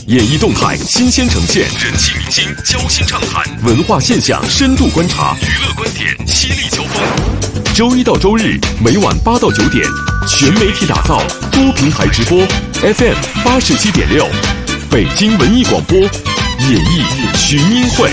演艺动态新鲜呈现，人气明星交心畅谈，文化现象深度观察，娱乐观点犀利交锋。周一到周日每晚8到9点，全媒体打造，多平台直播 ，FM 87.6，北京文艺广播，演艺群英会。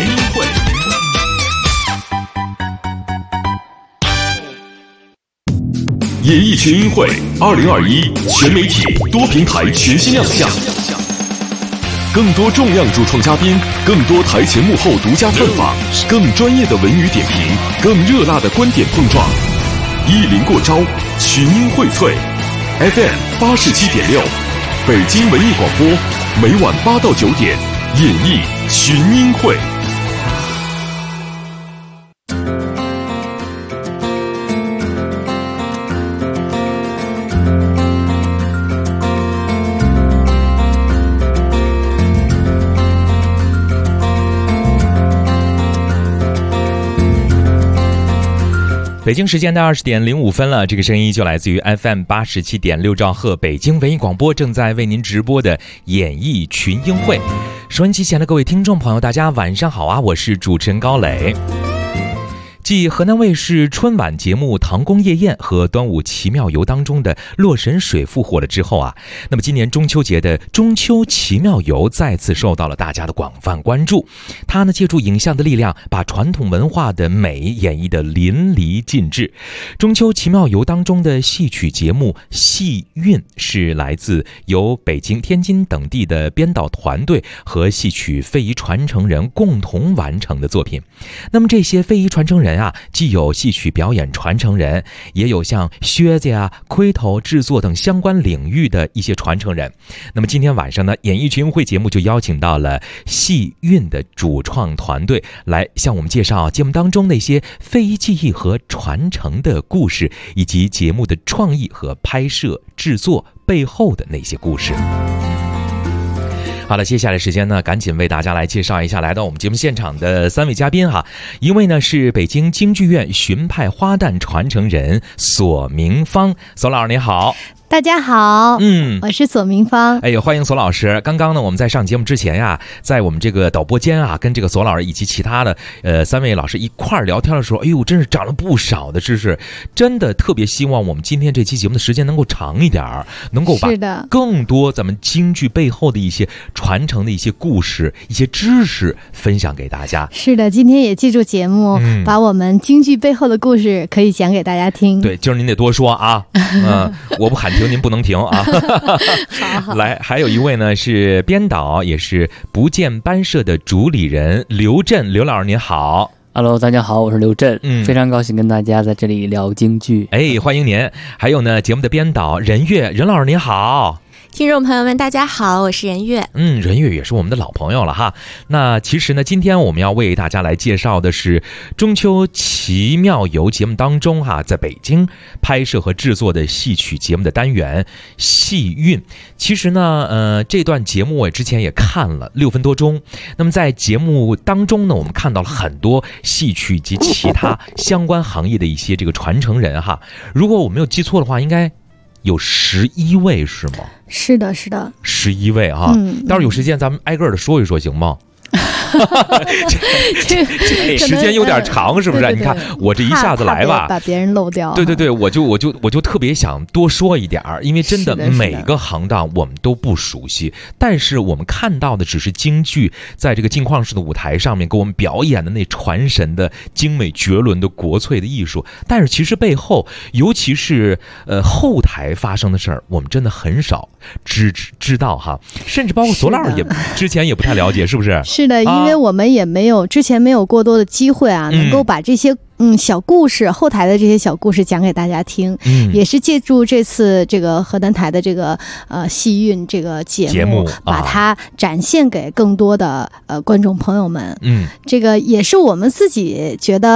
演艺群英会2021全媒体多平台全新亮相，更多重量主创嘉宾，更多台前幕后独家专访，更专业的文娱点评，更热辣的观点碰撞，一临过招，群英荟萃。FM 87.6，北京文艺广播，每晚8到9点，演艺群英会。 北京时间的20点05分了，这个声音就来自于 FM 87.6兆赫，北京文艺广播正在为您直播的演艺群英会。收音机前的各位听众朋友，大家晚上好啊！我是主持人高磊。继河南卫视春晚节目《唐宫夜宴》和端午奇妙游当中的洛神水复活了之后啊，那么今年中秋节的中秋奇妙游再次受到了大家的广泛关注。它呢借助影像的力量，把传统文化的美演绎得淋漓尽致。中秋奇妙游当中的戏曲节目《戏韵》是来自由北京、天津等地的编导团队和戏曲非遗传承人共同完成的作品。那么这些非遗传承人既有戏曲表演传承人，也有像靴子盔头制作等相关领域的一些传承人。那么今天晚上呢，演艺群英会节目就邀请到了戏韵的主创团队来向我们介绍节目当中那些非遗技艺和传承的故事，以及节目的创意和拍摄制作背后的那些故事。好了，接下来时间呢，赶紧为大家来介绍一下来到我们节目现场的3位嘉宾哈。一位呢是北京京剧院荀派花旦传承人索明芳，索老师你好。 大家好，我是索明芳。 哎呦，欢迎索老师。刚刚呢，我们在上节目之前呀，在我们这个导播间啊，跟这个索老师以及其他的3位老师一块儿聊天的时候，哎呦，真是长了不少的知识。真的特别希望我们今天这期节目的时间能够长一点，能够把更多咱们京剧背后的一些传承的一些故事、一些知识分享给大家。 是的，今天也记住节目，把我们京剧背后的故事可以讲给大家听。 对，今儿您得多说啊，我不喊停您不能停啊。好，来，还有一位呢是编导，也是不见班社的主理人刘震，刘老师您好。 Hello， 大家好，我是刘震，非常高兴跟大家在这里聊京剧。 哎，欢迎您。还有呢，节目的编导任月，任老师您好。 听众朋友们大家好，我是任月。 任月也是我们的老朋友了哈。那其实呢，今天我们要为大家来介绍的是中秋奇妙游节目当中在北京拍摄和制作的戏曲节目的单元戏韵。其实呢这段节目我之前也看了6分多钟。那么在节目当中呢，我们看到了很多戏曲及其他相关行业的一些这个传承人哈。如果我没有记错的话，应该有11位是吗？ 是的，是的 ，11位啊。待会儿有时间咱们挨个的说一说，行吗？这时间有点长，是不是？ 对对对， 你看我这一下子来吧， 把别人漏掉。 对，我就特别想多说一点，因为真的每个行当我们都不熟悉，但是我们看到的只是京剧在这个镜框式的舞台上面给我们表演的那传神的精美绝伦的国粹的艺术，但是其实背后，尤其是后台发生的事儿，我们真的很少知道哈，甚至包括索老师也之前也不太了解，是不是？ 是的，因为我们也之前没有过多的机会能够把这些小故事，后台的这些小故事讲给大家听，也是借助这次这个河南台的这个戏韵这个节目把它展现给更多的观众朋友们。这个也是我们自己觉得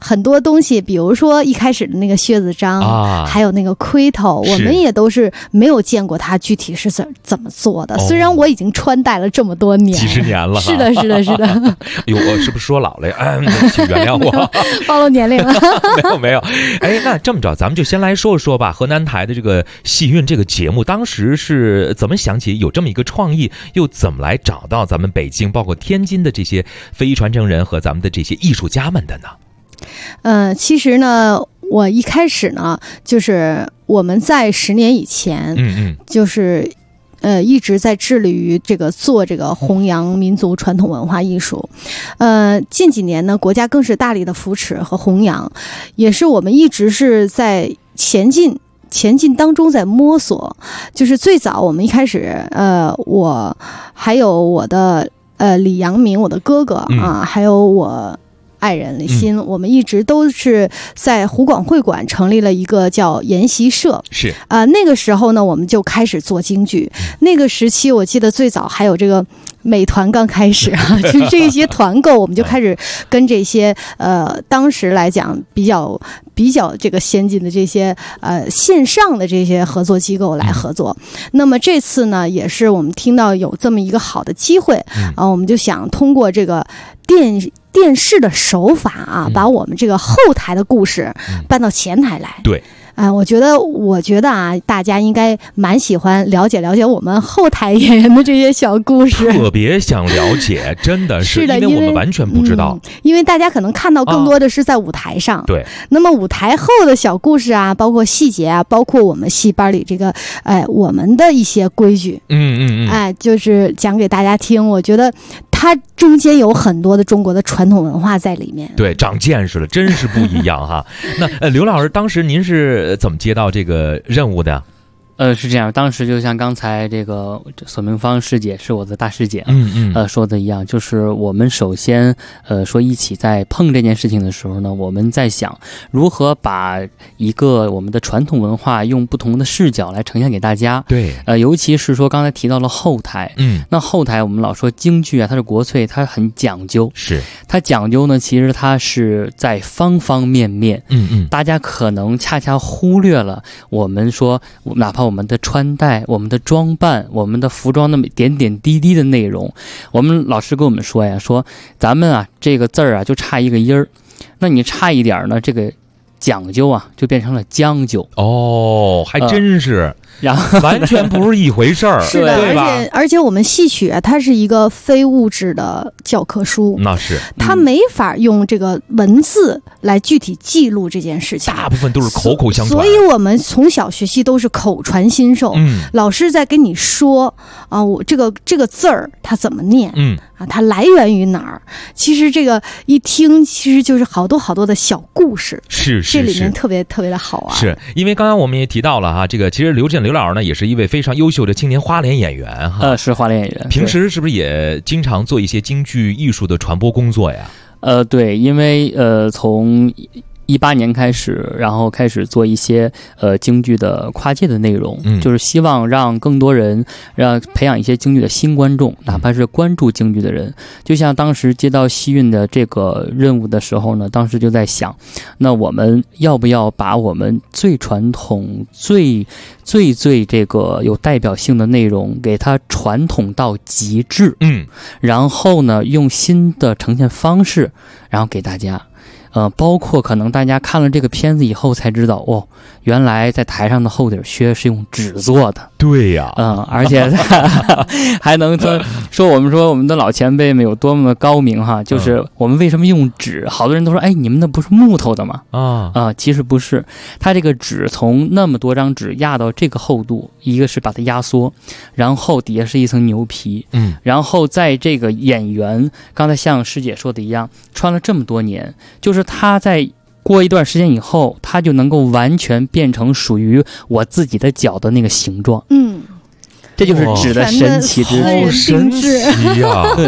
很多东西，比如说一开始的那个靴子章还有那个盔头，我们也都是没有见过它具体是怎么做的。虽然我已经穿戴了这么多年， 几十年了， 是的。 哟，我是不是说老了呀？请原谅我， 暴露年龄了。 没有。哎，那这么着，咱们就先来说说吧。河南台的这个戏韵这个节目，当时是怎么想起有这么一个创意，又怎么来找到咱们北京包括天津的这些非遗传承人和咱们的这些艺术家们的呢？ 其实呢，我一开始呢，就是我们在10年以前，就是一直在致力于做这个弘扬民族传统文化艺术。近几年呢，国家更是大力的扶持和弘扬，也是我们一直是在前进当中在摸索。就是最早我们一开始，我还有我的李阳明，我的哥哥啊，还有我爱人李欣，我们一直都是在湖广会馆成立了一个叫研习社。 是那个时候呢，我们就开始做京剧。那个时期我记得最早还有这个美团刚开始啊，就是这些团购，我们就开始跟这些当时来讲比较这个先进的这些线上的这些合作机构来合作。那么这次呢，也是我们听到有这么一个好的机会我们就想通过这个电视的手法啊，把我们这个后台的故事搬到前台来。 对。 我觉得啊，大家应该蛮喜欢了解我们后台演员的这些小故事， 特别想了解，真的是因为我们完全不知道， 因为大家可能看到更多的是在舞台上， 对。 那么舞台后的小故事啊，包括细节啊，包括我们戏班里这个我们的一些规矩，就是讲给大家听。我觉得它中间有很多的中国的传统文化在里面。 对，长见识了，真是不一样哈。那刘老师，当时您是怎么接到这个任务的？ 是这样，当时就像刚才这个索明芳师姐是我的大师姐说的一样，就是我们首先说一起在碰这件事情的时候呢，我们在想如何把一个我们的传统文化用不同的视角来呈现给大家。 对， 尤其是说刚才提到了后台，那后台我们老说京剧啊，它是国粹，它很讲究， 是它讲究呢，其实它是在方方面面，大家可能恰恰忽略了我们说哪怕我们的穿戴、我们的装扮、我们的服装那么点点滴滴的内容。我们老师跟我们说呀，说咱们啊这个字儿啊就差一个音儿，那你差一点呢，这个讲究啊就变成了将就。 还真是。 然后完全不是一回事儿， 是的， 对吧？ 而且我们戏曲啊，它是一个非物质的教科书， 那是它没法用这个文字来具体记录这件事情， 大部分都是口口相传。 所以我们从小学习都是口传心授，老师在跟你说啊，我这个字儿它怎么念，它来源于哪儿？其实这个一听，其实就是好多好多的小故事， 是这里面特别特别的好玩。 是因为刚刚我们也提到了哈，这个其实刘老师呢也是一位非常优秀的青年花脸演员哈， 是花脸演员。 平时是不是也经常做一些京剧艺术的传播工作呀？ 对，因为从18年开始，然后开始做一些京剧的跨界的内容，就是希望让更多人培养一些京剧的新观众，哪怕是关注京剧的人。就像当时接到戏韵的这个任务的时候呢，当时就在想，那我们要不要把我们最传统、最这个有代表性的内容给它传统到极致，然后呢用新的呈现方式，然后给大家。包括可能大家看了这个片子以后才知道，原来在台上的厚底靴是用纸做的。 对呀， 而且还能说我们的老前辈们有多么的高明哈，就是我们为什么用纸？好多人都说，你们那不是木头的吗？其实不是，它这个纸从那么多张纸压到这个厚度，一个是把它压缩，然后底下是一层牛皮，然后在这个演员刚才像师姐说的一样，穿了这么多年，就是他在过一段时间以后，他就能够完全变成属于我自己的脚的那个形状。这就是纸的神奇之处。 好神奇呀！ 对。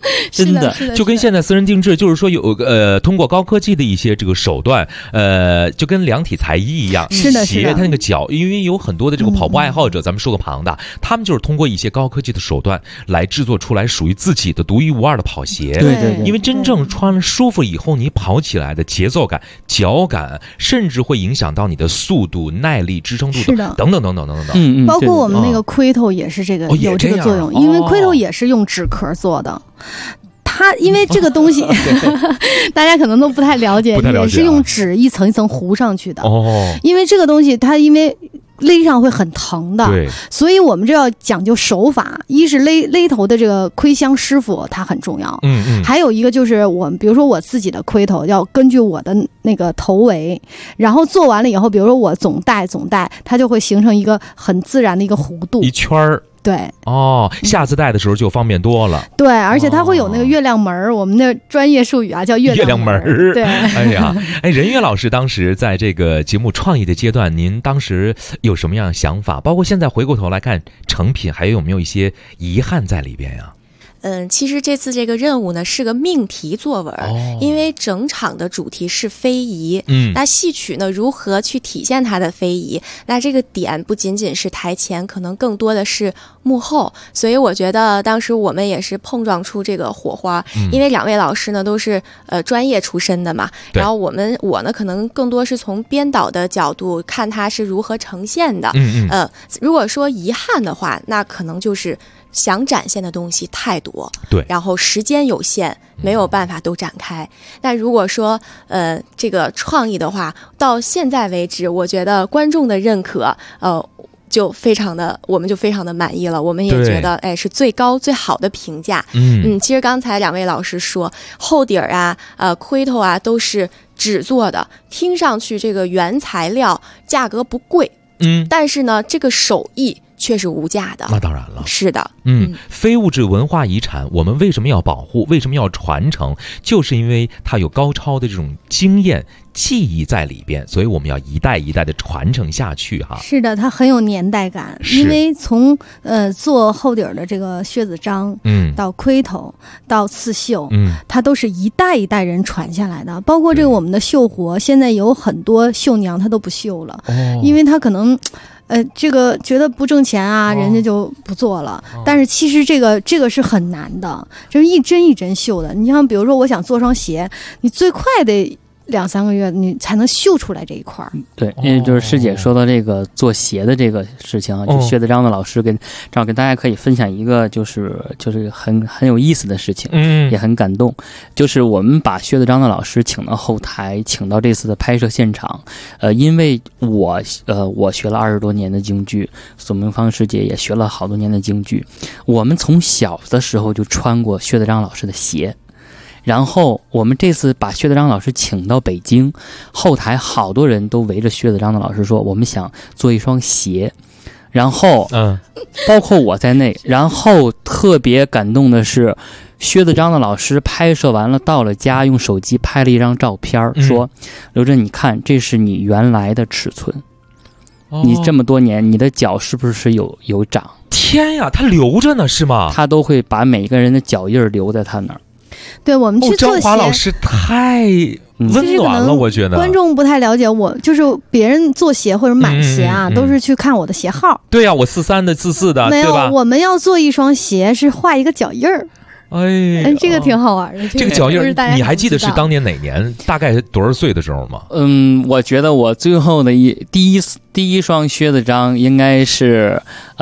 真的就跟现在私人定制，就是说有通过高科技的一些这个手段，就跟量体裁衣一样， 是的， 斜他那个脚，因为有很多的这个跑步爱好者，咱们说个旁的，他们就是通过一些高科技的手段来制作出来属于自己的独一无二的跑鞋。 对， 因为真正穿了舒服以后，你跑起来的节奏感、脚感，甚至会影响到你的速度、耐力、支撑度等等。 包括我们那个盔头也是这个有这个作用，因为盔头也是用纸壳做的。它因为这个东西大家可能都不太了解，也是用纸一层一层糊上去的。因为这个东西它因为勒上会很疼的， 对， 所以我们这要讲究手法。一是勒头的这个盔箱师傅他很重要，还有一个就是比如说我自己的盔头要根据我的那个头围，然后做完了以后，比如说我总带，它就会形成一个很自然的一个弧度， 一圈儿。 对下次戴的时候就方便多了。 对，而且它会有那个月亮门我们的专业术语啊叫月亮门。对， 任悦老师当时在这个节目创意的阶段，您当时有什么样的想法？包括现在回过头来看成品，还有没有一些遗憾在里边呀？ 其实这次这个任务呢是个命题作文，因为整场的主题是非遗，那戏曲呢如何去体现它的非遗？那这个点不仅仅是台前，可能更多的是幕后，所以我觉得当时我们也是碰撞出这个火花，因为两位老师呢都是专业出身的嘛，然后我呢可能更多是从编导的角度看它是如何呈现的，如果说遗憾的话，那可能就是想展现的东西太多， 对， 然后时间有限，没有办法都展开。但如果说这个创意的话，到现在为止，我觉得观众的认可，我们就非常的满意了。我们也觉得，是最高最好的评价。其实刚才两位老师说，后底儿啊，盔头啊，都是纸做的，听上去这个原材料价格不贵，但是呢，这个手艺却是无价的。 那当然了， 是的， 非物质文化遗产，我们为什么要保护？为什么要传承？就是因为它有高超的这种经验、记忆在里边，所以我们要一代一代的传承下去哈。 是的，它很有年代感，因为从做后底儿的这个靴子章，到盔头，到刺绣，它都是一代一代人传下来的。包括这个我们的绣活，现在有很多绣娘她都不绣了，因为她可能。这个觉得不挣钱啊，人家就不做了。但是其实这个是很难的，就是一针一针绣的。你像比如说，我想做双鞋，你最快得2-3个月你才能绣出来这一块。 对，因为就是师姐说到这个做鞋的这个事情啊，就薛德章的老师正好跟大家可以分享一个就是很有意思的事情，也很感动。就是我们把薛德章的老师请到后台，请到这次的拍摄现场。因为我学了20多年的京剧，索明芳师姐也学了好多年的京剧，我们从小的时候就穿过薛德章老师的鞋。然后我们这次把薛德章老师请到北京，后台好多人都围着薛德章的老师说，我们想做一双鞋。然后包括我在内，然后特别感动的是，薛德章的老师拍摄完了到了家，用手机拍了一张照片，说刘震，你看这是你原来的尺寸，你这么多年你的脚是不是有长？ 天呀，他留着呢是吗？ 他都会把每个人的脚印留在他那儿。 对，我们去做鞋， 张华老师太温暖了，我觉得观众不太了解我，就是别人做鞋或者买鞋啊，都是去看我的鞋号。 对呀，我43的44的， 没有， 对吧？ 我们要做一双鞋是画一个脚印儿。这个挺好玩的。 这个脚印儿，你还记得是当年哪年？大概多少岁的时候吗？ 我觉得我最后的第一双靴子章应该是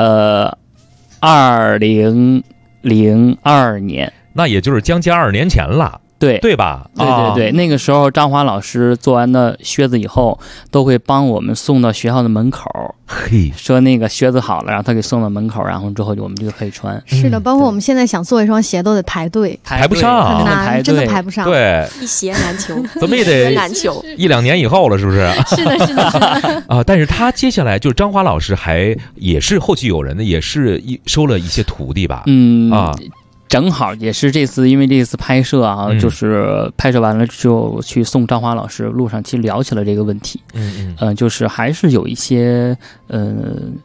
2002年。 那也就是将近20年前了，对吧？ 对，那个时候张华老师做完的靴子以后，都会帮我们送到学校的门口，说那个靴子好了，然后他给送到门口，然后之后我们就可以穿。 是的，包括我们现在想做一双鞋都得排队， 排不上， 很难，真的排不上。 对， 一鞋难求， 怎么也得1-2年以后了，是不是？ 是的。 但是他接下来就是张华老师也是后继有人的，也是收了一些徒弟吧？ 正好也是这次，因为这次拍摄啊，就是拍摄完了就去送张华老师，路上其实聊起了这个问题。就是还是有一些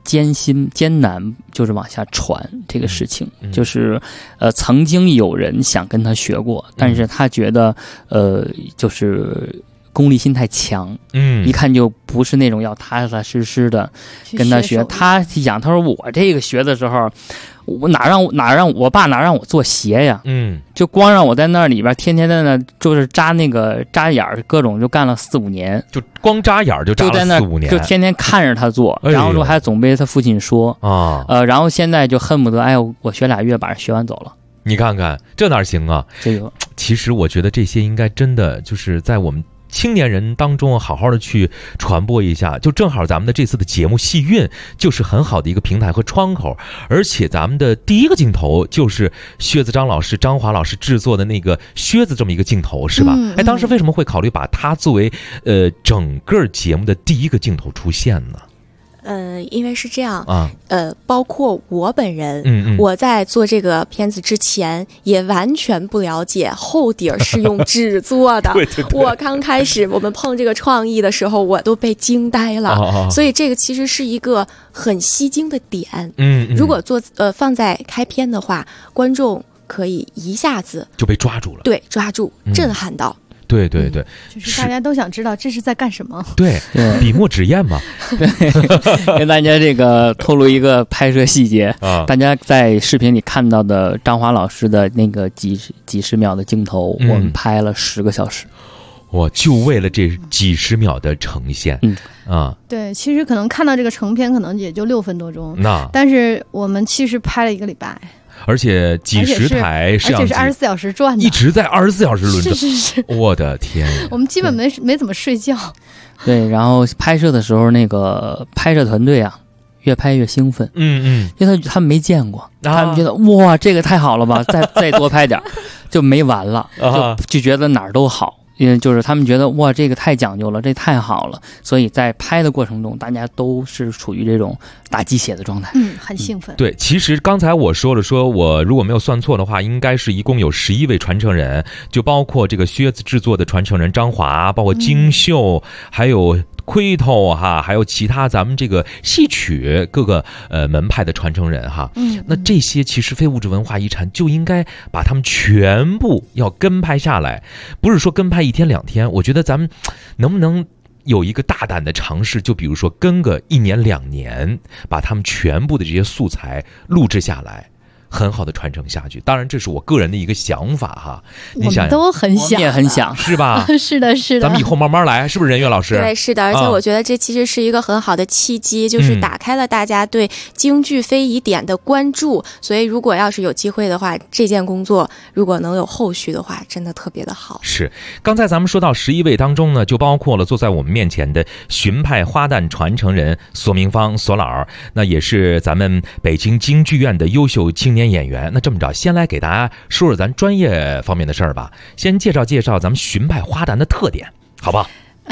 艰难，就是往下传这个事情，就是曾经有人想跟他学过，但是他觉得就是功利心太强，一看就不是那种要踏踏实实的跟他学。他想，他说我这个学的时候，我哪让我爸哪让我做鞋呀？就光让我在那里边天天在那就是扎眼儿，各种就干了4、5年， 就光扎眼儿就扎了4、5年， 就天天看着他做，然后说还总被他父亲说然后现在就恨不得我学2月把人学完走了。 你看看这哪行啊？ 这个其实我觉得这些应该真的就是在我们青年人当中好好的去传播一下，就正好咱们的这次的节目戏韵就是很好的一个平台和窗口，而且咱们的第一个镜头就是靴子张华老师制作的那个靴子这么一个镜头，是吧？当时为什么会考虑把它作为整个节目的第一个镜头出现呢？ 因为是这样包括我本人，我在做这个片子之前也完全不了解厚底儿是用纸做的。 对， 我刚开始我们碰这个创意的时候，我都被惊呆了。所以这个其实是一个很吸睛的点。如果放在开篇的话，观众可以一下子就被抓住了， 对，抓住，震撼到。 对， 就是大家都想知道这是在干什么。 对，笔墨纸砚嘛。 对，跟大家这个透露一个拍摄细节大家在视频里看到的张华老师的那个几十秒的镜头，我们拍了10个小时。 我就为了这几十秒的呈现。 对，其实可能看到这个成片可能也就6分多钟，但是我们其实拍了1个礼拜。 而且几十台摄像机， 而且是24小时转的， 一直在24小时轮转。 是， 我的天！ 我们基本没怎么睡觉。 对，然后拍摄的时候，那个拍摄团队越拍越兴奋。因为他们没见过，他们觉得哇，这个太好了吧，再多拍点，就没完了，就觉得哪儿都好。因为就是他们觉得哇，这个太讲究了，这太好了，所以在拍的过程中，大家都是处于这种打鸡血的状态， 很兴奋。 对，其实刚才我说我如果没有算错的话，应该是一共有11位传承人，就包括这个靴子制作的传承人张华，包括京秀，还有盔头还有其他咱们这个戏曲各个门派的传承人那这些其实非物质文化遗产就应该把他们全部要跟拍下来，不是说跟拍1天2天，我觉得咱们能不能有一个大胆的尝试，就比如说跟个1年2年，把他们全部的这些素材录制下来，很好的传承下去。当然这是我个人的一个想法你想，我们都很想， 我们也很想， 是吧？ 是的咱们以后慢慢来，是不是任月老师？ 对，是的。而且我觉得这其实是一个很好的契机，就是打开了大家对京剧非遗点的关注。所以如果要是有机会的话，这件工作如果能有后续的话，真的特别的好。 是，刚才咱们说到11位当中呢，就包括了坐在我们面前的荀派花旦传承人索明芳索老，那也是咱们北京京剧院的优秀青年演员。那这么着，先来给大家说说咱专业方面的事儿吧，先介绍咱们荀派花旦的特点，好不好？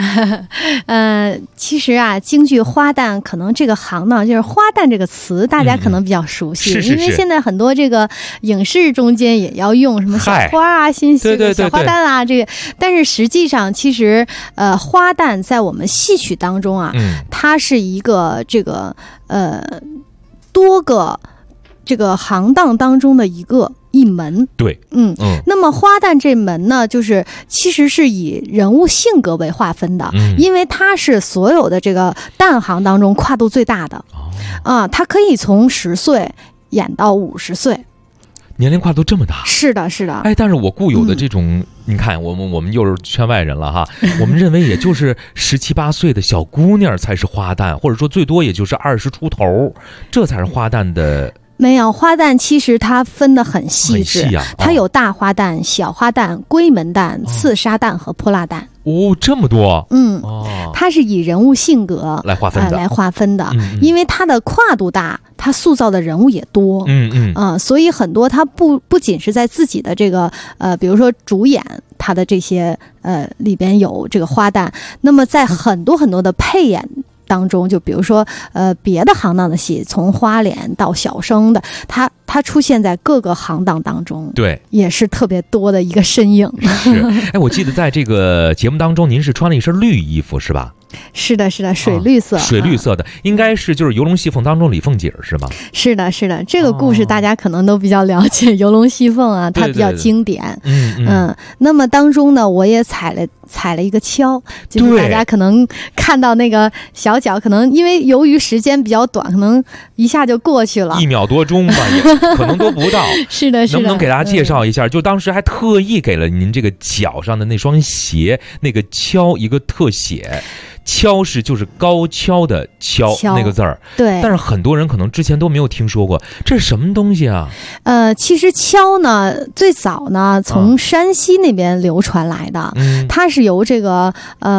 其实京剧花旦可能这个行当就是花旦这个词，大家可能比较熟悉，因为现在很多这个影视中间也要用什么小花新戏小花旦这个，但是实际上其实花旦在我们戏曲当中它是一个这个多个这个行当当中的一门。 对， 那么花旦这门呢，就是其实是以人物性格为划分的，因为它是所有的这个旦行当中跨度最大的，它可以从10岁演到50岁。 年龄跨度这么大？ 是的，是的。 但是我固有的这种，你看，我们又是圈外人了我们认为也就是17、18岁的小姑娘才是花旦，或者说最多也就是20出头，这才是花旦的。 没有，花旦其实它分得很细致，它有大花旦、小花旦、闺门旦、刺杀旦和泼辣旦。 这么多。 它是以人物性格来划分的，因为它的跨度大，它塑造的人物也多。所以很多它不仅是在自己的这个比如说主演它的这些里边有这个花旦，那么在很多很多的配演当中，就比如说别的行当的戏，从花脸到小生的，它出现在各个行当当中， 对， 也是特别多的一个身影。 是，我记得在这个节目当中，您是穿了一身绿衣服是吧？ 是的，是的，水绿色， 水绿色的，应该是就是游龙戏凤当中李凤姐是吗？ 是的，是的，这个故事大家可能都比较了解，游龙戏凤啊，它比较经典。那么当中呢，我也踩了一个跷，就是大家可能看到那个小脚，可能因为由于时间比较短，可能一下就过去了，1 秒多钟吧，也可能都不到。 是的，是的。 能不能给大家介绍一下？就当时还特意给了您这个脚上的那双鞋那个跷一个特写。跷是就是高跷的跷那个字儿， 对。 但是很多人可能之前都没有听说过，这是什么东西啊？ 其实跷呢，最早呢从山西那边流传来的，它是由这个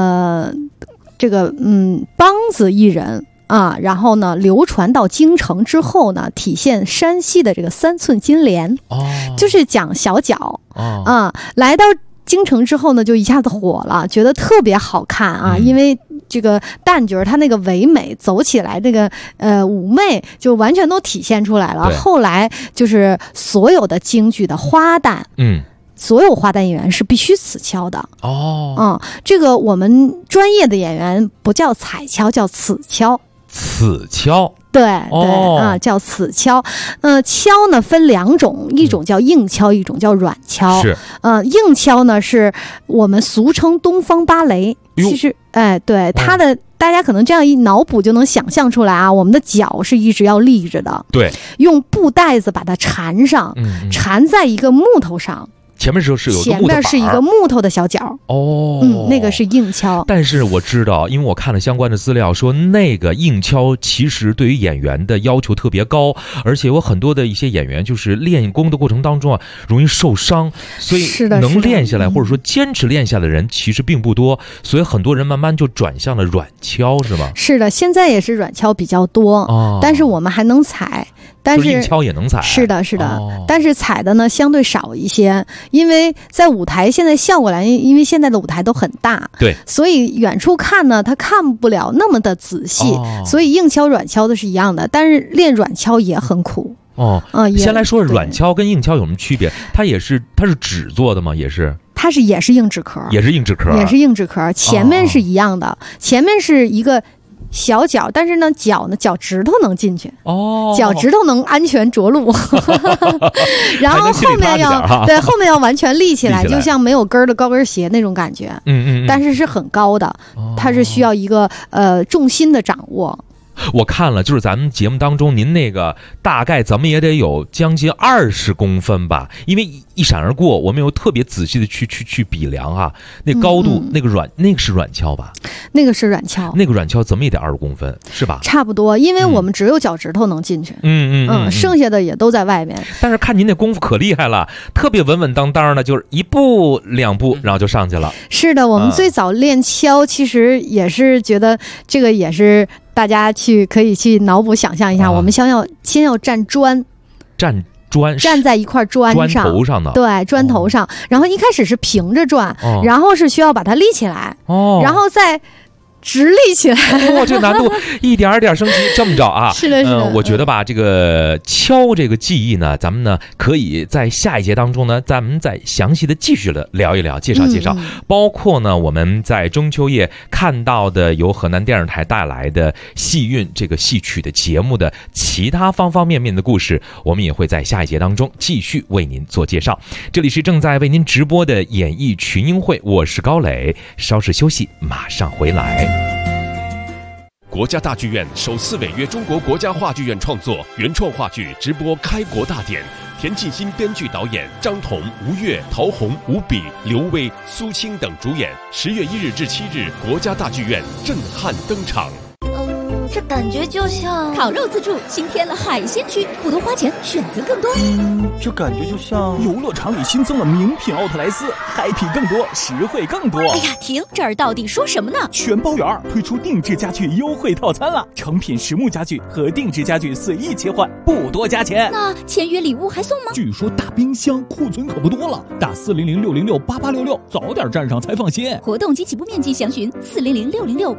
梆子一人啊，然后呢流传到京城之后呢，体现山西的这个3寸金莲，就是讲小脚来到京城之后呢，就一下子火了，觉得特别好看啊，因为这个旦角它那个唯美，走起来这个妩媚就完全都体现出来了。后来就是所有的京剧的花旦，所有花旦演员是必须此跷的这个我们专业的演员不叫彩跷，叫此跷。 此跷， 对叫此跷。跷呢分2种，一种叫硬跷，一种叫软跷。 是， 硬跷呢是我们俗称东方芭蕾。其实，对它的大家可能这样一脑补就能想象出来啊，我们的脚是一直要立着的， 对， 用布带子把它缠上，缠在一个木头上。 前面是有前面是一个木头的小脚那个是硬跷。 但是我知道，因为我看了相关的资料，说那个硬跷其实对于演员的要求特别高，而且有很多的一些演员就是练功的过程当中容易受伤，所以能练下来或者说坚持练下的人其实并不多，所以很多人慢慢就转向了软跷，是吗？ 是的，现在也是软跷比较多但是我们还能踩。但是硬跷也能踩， 是的，是的，但是踩的呢相对少一些，因为在舞台现在效果来，因为现在的舞台都很大， 对， 所以远处看呢，他看不了那么的仔细，所以硬跷软跷的是一样的，但是练软跷也很苦先来说软跷跟硬跷有什么区别？它是纸做的吗？也是硬纸壳， 也是硬纸壳， 前面是一样的，前面是一个小脚，但是呢脚趾头能进去脚趾头能安全着陆然后后面要完全立起来，就像没有跟儿的高跟鞋那种感觉但是是很高的它是需要一个重心的掌握。 我看了，就是咱们节目当中您那个大概怎么也得有将近20公分吧，因为一闪而过，我们有特别仔细的去比量啊，那高度那个是软跷吧？ 那个是软跷， 那个软跷怎么也得20公分是吧？ 差不多，因为我们只有脚趾头能进去，剩下的也都在外面。 但是看您那功夫可厉害了，特别稳稳当当的，就是1步2步，然后就上去了。 是的，我们最早练跷，其实也是觉得这个也是。大家可以去脑补想象一下，我们先要站砖，站在一块砖上， 砖头上的， 对，砖头上，然后一开始是平着转，然后是需要把它立起来，然后再直立起来。 这个难度一点点升级，这么着啊？ 是的，是的。 我觉得吧，这个跷这个技艺呢，咱们呢可以在下一节当中呢，咱们再详细的继续的聊一聊，介绍介绍，包括呢我们在中秋夜看到的由河南电视台带来的戏韵这个戏曲的节目的其他方方面面的故事，我们也会在下一节当中继续为您做介绍。这里是正在为您直播的演艺群英会，我是高磊，稍事休息，马上回来。 国家大剧院首次违约中国国家话剧院创作原创话剧直播开国大典，田沁鑫编剧导演，张彤、吴越、陶虹、吴比、刘威、苏青等主演。10月1日至7日，国家大剧院震撼登场。 这感觉就像烤肉自助新添了海鲜区，不多花钱，选择更多。 这感觉就像游乐场里新增了名品奥特莱斯，嗨皮更多，实惠更多。 哎呀，停！这儿到底说什么呢？ 全包圆推出定制家具优惠套餐了，成品实木家具和定制家具随意切换，不多加钱。 那签约礼物还送吗？ 据说大冰箱库存可不多了，打400-606-8866，早点站上才放心。 活动及起步面积详询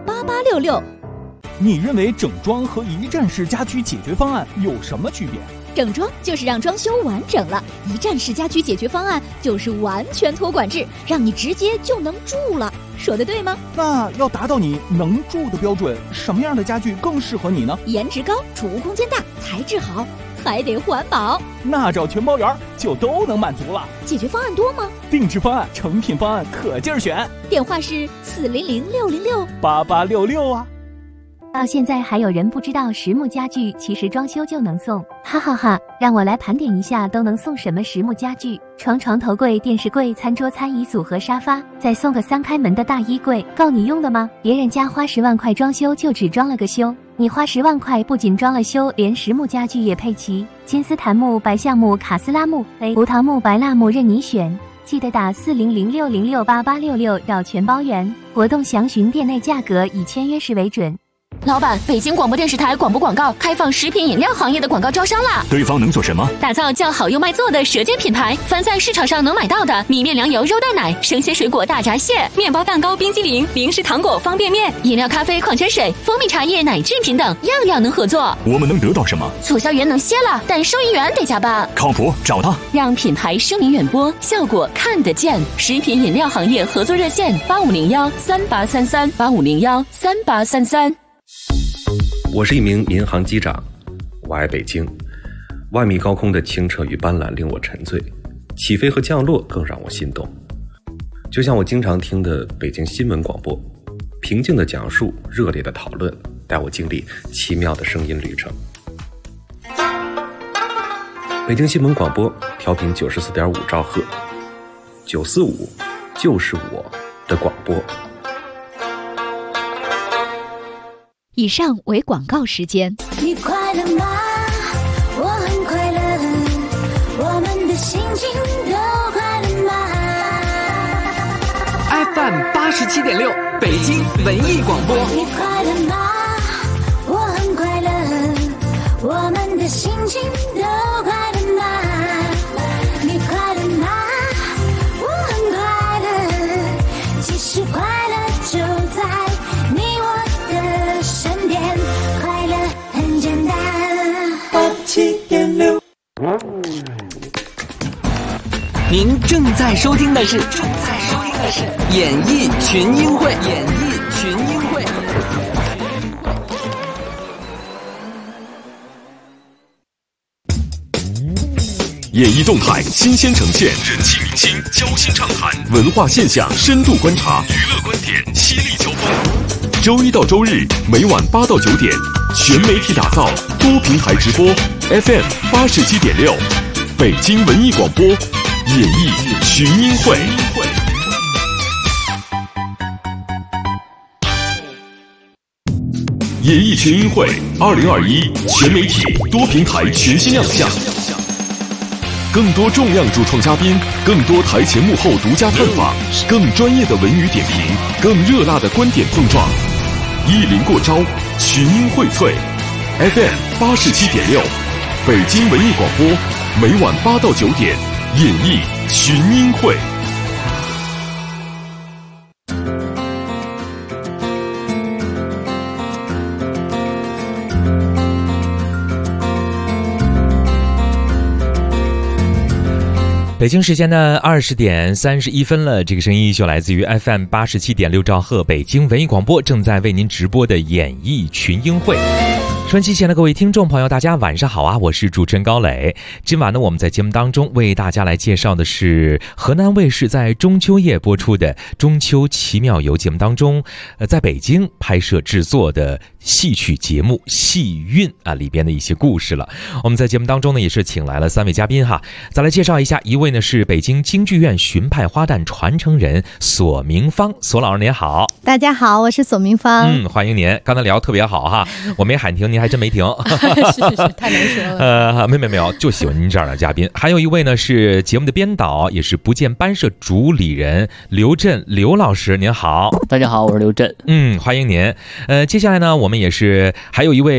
400-606-8866。 你认为整装和一站式家居解决方案有什么区别？ 整装就是让装修完整了，一站式家居解决方案就是完全托管制，让你直接就能住了。说的对吗？ 那要达到你能住的标准，什么样的家具更适合你呢？ 颜值高，储物空间大，材质好，还得环保。 那找全包园就都能满足了。 解决方案多吗？ 定制方案、成品方案可劲儿选。 电话是 400-606-8866啊。 到现在还有人不知道实木家具其实装修就能送，哈哈哈！让我来盘点一下都能送什么实木家具：床、头柜、电视柜、餐桌、餐椅组和沙发，再送个3开门的大衣柜，够你用的吗？别人家花10万块装修就只装了个修，你花10万块不仅装了修，连实木家具也配齐，金丝檀木、白橡木、卡斯拉木、胡桃木、白蜡木任你选。记得打400-606-8866绕全包圆，活动详询店内价格，以签约时为准。 老板，北京广播电视台广播广告开放食品饮料行业的广告招商啦！ 对方能做什么？ 打造叫好又卖座的舌尖品牌，凡在市场上能买到的米面粮油肉蛋奶、生鲜水果大闸蟹、面包蛋糕、冰激凌、零食糖果、方便面、饮料咖啡、矿泉水、蜂蜜茶叶、奶制品等，样样能合作。 我们能得到什么？ 促销员能歇了，但收银员得加班。 靠谱，找他。 让品牌声名远播，效果看得见。食品饮料行业合作热线8501-3833，8501-3833。 我是一名民航机长，我爱北京。万米高空的清澈与斑斓令我沉醉，起飞和降落更让我心动。就像我经常听的北京新闻广播，平静的讲述，热烈的讨论，带我经历奇妙的声音旅程。北京新闻广播调频94.5兆赫，945就是我的广播。 以上为广告时间。 你快乐吗？我很快乐，我们的心情都快乐吗 ？FM 87.6，北京文艺广播。 你快乐吗？我很快乐，我们的心情都快乐吗？你快乐吗？我很快乐，其实快乐就在你我的身边，快乐很简单。87.6， 您正在收听的是演艺群英会。 演艺动态新鲜呈现，人气明星交心畅谈，文化现象深度观察，娱乐观点犀利交锋。周一到周日每晚8到9点，全媒体打造，多平台直播 ，FM 87.6，北京文艺广播，演艺群英会。演艺群英会2021全媒体多平台全新亮相。更多重量主创嘉宾，更多台前幕后独家探访，更专业的文娱点评，更热辣的观点碰撞。一临过招，群英荟萃 ，FM 87.6，北京文艺广播，每晚8到9点，演艺群英会。 北京时间的20点31分了，这个声音就来自于 FM 87.6兆赫北京文艺广播，正在为您直播的演艺群英会。收音机前的各位听众朋友，大家晚上好啊！我是主持人高磊。今晚呢，我们在节目当中为大家来介绍的是河南卫视在中秋夜播出的《中秋奇妙游》节目当中，在北京拍摄制作的戏曲节目《戏韵》里边的一些故事了。我们在节目当中呢，也是请来了3位嘉宾哈。再来介绍一下，一位呢是北京京剧院荀派花旦传承人索明芳，索老师您好。 大家好，我是索明芳。 欢迎您。刚才聊得特别好哈，我没喊停，您还真没停。 是，太难说了。 没有，就喜欢您这样的嘉宾。还有一位呢是节目的编导，也是不见班社主理人刘震，刘老师您好。 大家好，我是刘震。 欢迎您。接下来呢，我们也是还有一位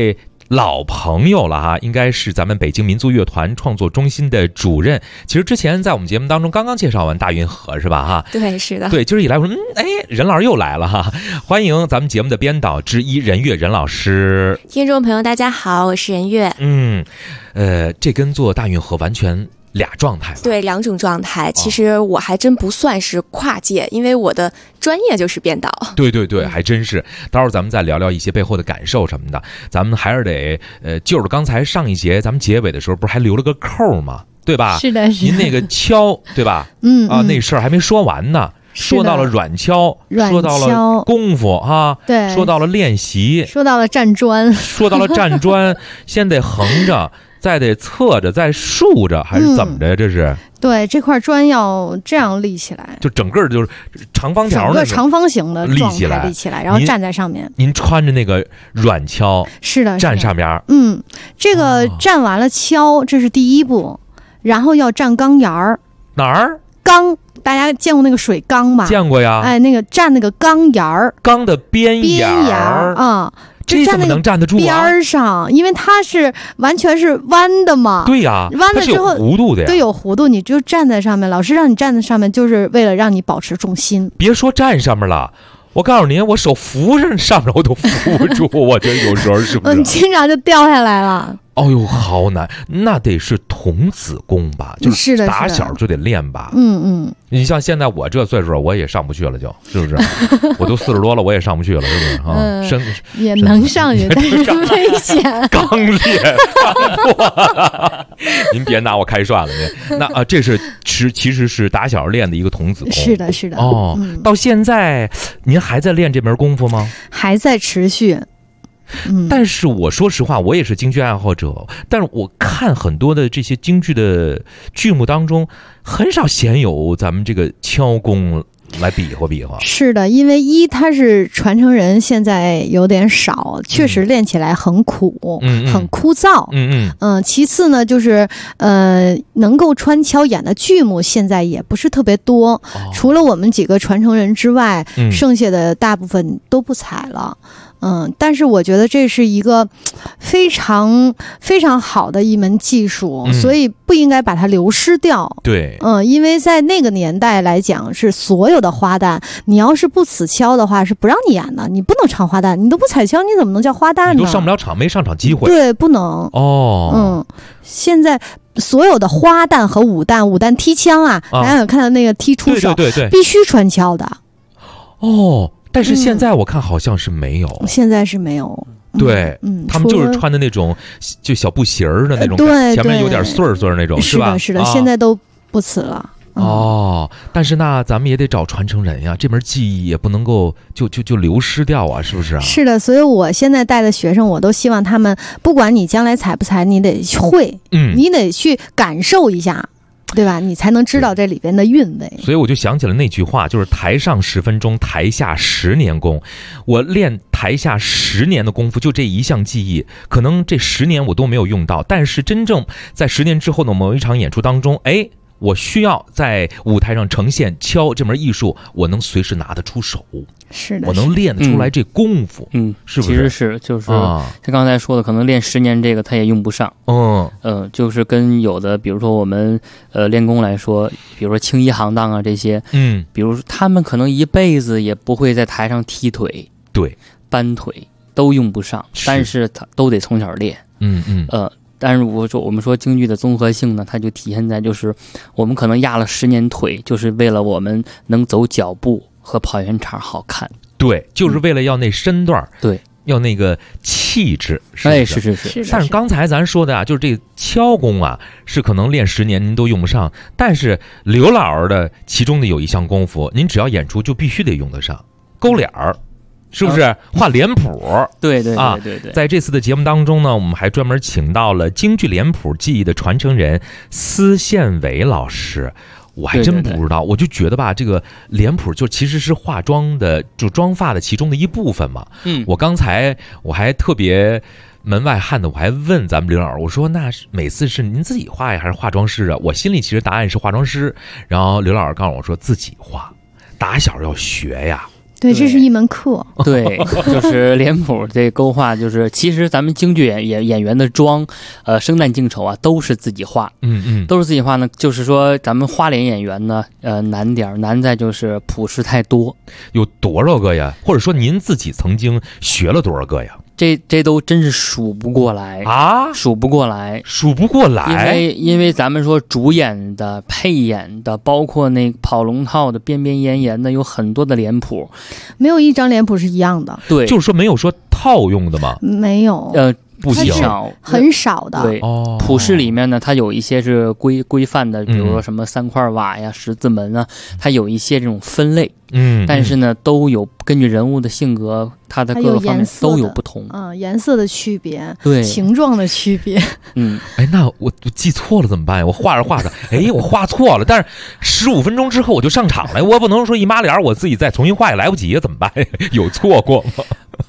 老朋友了哈，应该是咱们北京民族乐团创作中心的主任。其实之前在我们节目当中刚刚介绍完大运河是吧哈？ 对，是的。 对，今儿一来我说任老师又来了哈，欢迎咱们节目的编导之一任月任老师。 听众朋友大家好，我是任月。 这跟做大运河完全俩状态。 对，2种状态。其实我还真不算是跨界，因为我的专业就是编导。 对对对，还真是。待会儿咱们再聊聊一些背后的感受什么的。咱们还是得就着刚才上一节咱们结尾的时候不是还留了个扣吗？对吧？ 是的，是的。 您那个敲对吧？那事儿还没说完呢。说到了软敲，说到了功夫哈， 对， 说到了练习， 说到了站砖， 说到了站砖，先得横着，再得侧着，再竖着，还是怎么着？这是对，这块砖要这样立起来， 就整个就是长方条， 整个长方形的立起来， 然后站在上面。 您穿着那个软敲， 是的， 站上边。 这个站完了敲，这是第一步，然后要站钢沿儿。 哪儿？ 钢。大家见过那个水缸吗？ 见过呀。 那个站那个钢沿儿， 钢的边沿儿啊， 这怎么能站得住啊？ 边上，因为它是完全是弯的嘛。 对呀， 弯了之后它是有弧度的呀。 对，有弧度，你就站在上面。老师让你站在上面，就是为了让你保持重心。 别说站上面了。我告诉您，我手扶上面我都扶不住，我觉得有时候是不是？ 经常就掉下来了。 哦呦，好难，那得是童子功吧？就是打小就得练吧。你像现在我这岁数，我也上不去了，是不是？我都40多了，我也上不去了，是不是啊？ 也能上去，但是危险。 刚烈，您别拿我开涮了，您。那这是其实是打小练的一个童子功。 是的，是的。 到现在您还在练这门功夫吗？ 还在持续。 但是我说实话，我也是京剧爱好者，但是我看很多的这些京剧的剧目当中，很少鲜有咱们这个敲功来比划比划。 是的，因为它是传承人现在有点少，确实练起来很苦，很枯燥。其次呢，就是能够穿敲演的剧目现在也不是特别多，除了我们几个传承人之外，剩下的大部分都不采了。但是我觉得这是一个非常非常好的一门技术，所以不应该把它流失掉。 对， 因为在那个年代来讲，是所有的花旦，你要是不此敲的话，是不让你演的，你不能唱花旦，你都不踩敲，你怎么能叫花旦呢？ 你都上不了场，没上场机会。 对，不能。现在所有的花旦和武旦踢枪啊，大家有看到那个踢出手， 对， 必须穿敲的。 但是现在我看好像是没有， 现在是没有。 对，他们就是穿的那种就小布鞋儿的那种， 对， 前面有点穗儿那种， 是吧？是的，现在都不此了。 但是那咱们也得找传承人呀，这门技艺也不能够就流失掉啊，是不是啊？ 是的，所以我现在带的学生，我都希望他们，不管你将来采不采，你得会，你得去感受一下。对吧？你才能知道这里边的韵味。 所以我就想起了那句话，就是台上10分钟，台下10年功。我练台下10年的功夫，就这一项技艺，可能这10年我都没有用到，但是真正在10年之后的某一场演出当中，我需要在舞台上呈现敲这门艺术，我能随时拿得出手。 是的， 我能练得出来这功夫。是不是？ 其实是就是像刚才说的，可能练10年这个他也用不上。就是跟有的，比如说我们练功来说，比如说青衣行当啊这些，比如说他们可能一辈子也不会在台上踢腿， 对， 搬腿都用不上，但是他都得从小练。但是我们说京剧的综合性呢，它就体现在就是我们可能压了10年腿，就是为了我们能走脚步和跑圆场好看。 对，就是为了要那身段， 对， 要那个气质。是。 但是刚才咱说的啊，就是这敲功啊，是可能练10年您都用不上，但是刘老师的其中的有一项功夫，您只要演出就必须得用得上，勾脸儿。是不是画脸谱？ 对， 在这次的节目当中呢，我们还专门请到了京剧脸谱技艺的传承人司宪伟老师。我还真不知道，我就觉得吧，这个脸谱就其实是化妆的，就妆发的其中的一部分嘛。我刚才我还特别门外汉的，我还问咱们刘老师，我说那每次是您自己画呀，还是化妆师啊？我心里其实答案是化妆师，然后刘老师告诉我说自己画，打小要学呀。 对，这是一门课。 对，就是脸谱这勾画，就是其实咱们京剧演员的妆，生旦净丑啊，都是自己画，都是自己画呢。就是说，咱们花脸演员呢，难点，难在就是谱式太多。 有多少个呀？或者说您自己曾经学了多少个呀？ 这都真是数不过来啊， 数不过来。因为咱们说主演的、配演的，包括那跑龙套的、边边沿沿的，有很多的脸谱， 没有一张脸谱是一样的。 对， 就是说没有说套用的吗？ 没有， 不行， 很少的。 对，谱式里面呢，它有一些是规范的，比如说什么3块瓦呀、十字门啊，它有一些这种分类。但是呢，都有根据人物的性格，它的各个方面都有不同。 颜色的区别， 对， 形状的区别。 那我记错了怎么办呀？我画着，我画错了，但是15分钟之后我就上场了，我不能说一抹脸我自己再重新画也来不及呀，怎么办？有错过吗？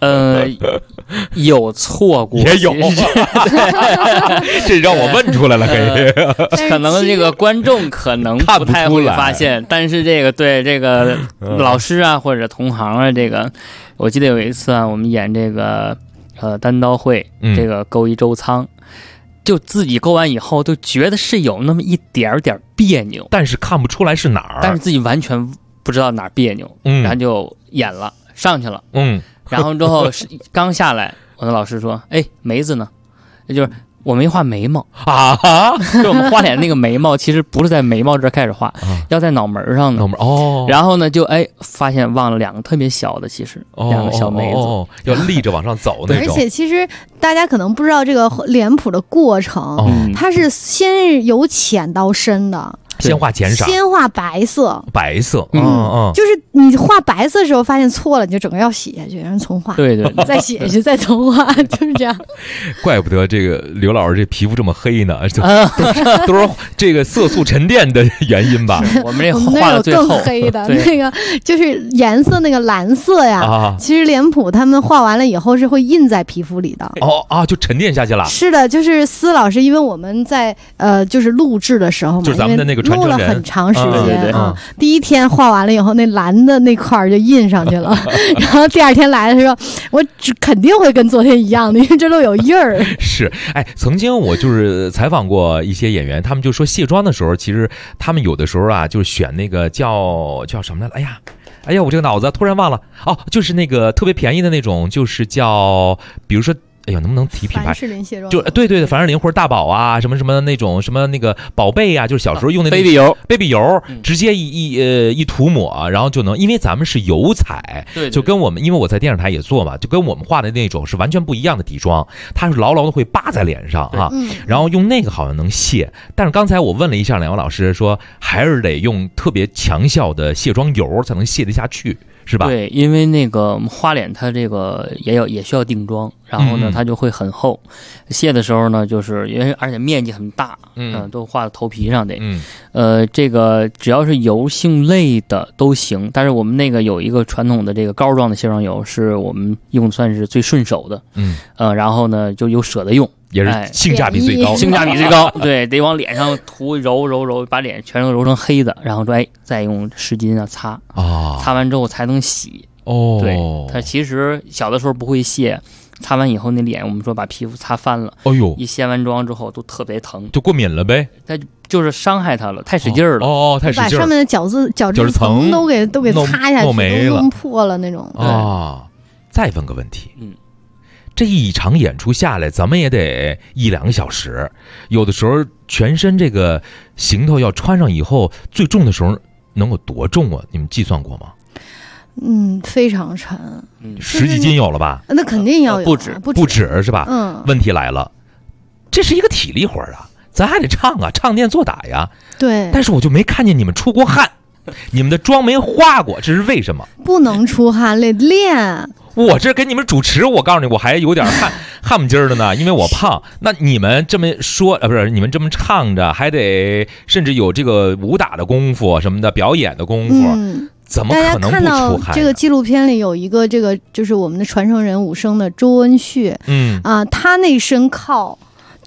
有错过， 也有，这让我问出来了， 可能这个观众可能不太会发现，但是这个对这个老师啊或者同行啊，这个我记得有一次啊，我们演这个单刀会，这个勾一周仓，就自己勾完以后都觉得是有那么一点点别扭， 但是看不出来是哪儿， 但是自己完全不知道哪儿别扭，然后就演了，上去了，然后之后刚下来，我的老师说：“哎，眉子呢？”也就是我没画眉毛啊，就我们画脸那个眉毛，其实不是在眉毛这儿开始画，要在脑门上的。然后呢，就发现忘了2个特别小的，其实2个小眉子， 要立着往上走那种。 而且其实大家可能不知道这个脸谱的过程，它是先由浅到深的。 先画浅色， 先画白色， 就是你画白色的时候发现错了，你就整个要写下去，然后重画， 对， 再写下去，再重画，就是这样。 怪不得这个刘老师这皮肤这么黑呢，都是这个色素沉淀的原因吧？ 我们这画的最后更黑的那个就是颜色那个蓝色呀，其实脸谱他们画完了以后是会印在皮肤里的。 就沉淀下去了。 是的，就是司老师，因为我们在就是录制的时候嘛， 就是咱们的那个录了很长时间第一天画完了以后，那蓝的那块就印上去了，然后第2天来的时候，我肯定会跟昨天一样的，因为这都有印儿。 是，曾经我就是采访过一些演员，他们就说卸妆的时候，其实他们有的时候啊，就是选那个叫什么来了？哎呀，我这个脑子突然忘了就是那个特别便宜的那种，就是叫，比如说。能不能提品牌？ 凡士林卸妆就对，凡士林或者大宝啊，什么那种什么那个宝贝啊，就是小时候用那 baby 油，直接一涂抹，然后就能，因为咱们是油彩， 对， 就跟我们，因为我在电视台也做嘛，就跟我们画的那种是完全不一样的底妆，它是牢牢的会扒在脸上啊，然后用那个好像能卸，但是刚才我问了一下2位老师，说还是得用特别强效的卸妆油才能卸得下去。是吧？ 对，因为那个花脸它这个也需要定妆，然后呢它就会很厚，卸的时候呢，就是因为而且面积很大，都画到头皮上得，这个只要是油性类的都行，但是我们那个有一个传统的这个膏状的卸妆油，是我们用算是最顺手的，然后呢就有舍得用。 也是性价比最高， 对，得往脸上涂揉，把脸全都揉成黑的，然后说再用湿巾擦擦完之后才能洗。对，它其实小的时候不会卸，擦完以后那脸我们说把皮肤擦翻了，一卸完妆之后都特别疼， 就过敏了呗。 它就是伤害它了，太使劲了， 太使劲了， 把上面的角质层都给擦下去，都弄破了那种。 再问个问题，这一场演出下来，咱们也得1-2个小时，有的时候全身这个行头要穿上以后，最重的时候能有多重啊？你们计算过吗？ 非常沉 ，10几斤有了吧？ 那肯定要有， 不止是吧？问题来了，这是一个体力活啊，咱还得唱啊，唱念做打呀。 对， 但是我就没看见你们出过汗，你们的妆没化过，这是为什么？ 不能出汗，得练。 我这给你们主持，我告诉你，我还有点汗不劲儿的呢，因为我胖。那你们这么说，不是你们这么唱着，还得甚至有这个武打的功夫什么的，表演的功夫，怎么可能不出汗？大家看到这个纪录片里有一个就是我们的传承人武生的周恩旭，他那身靠。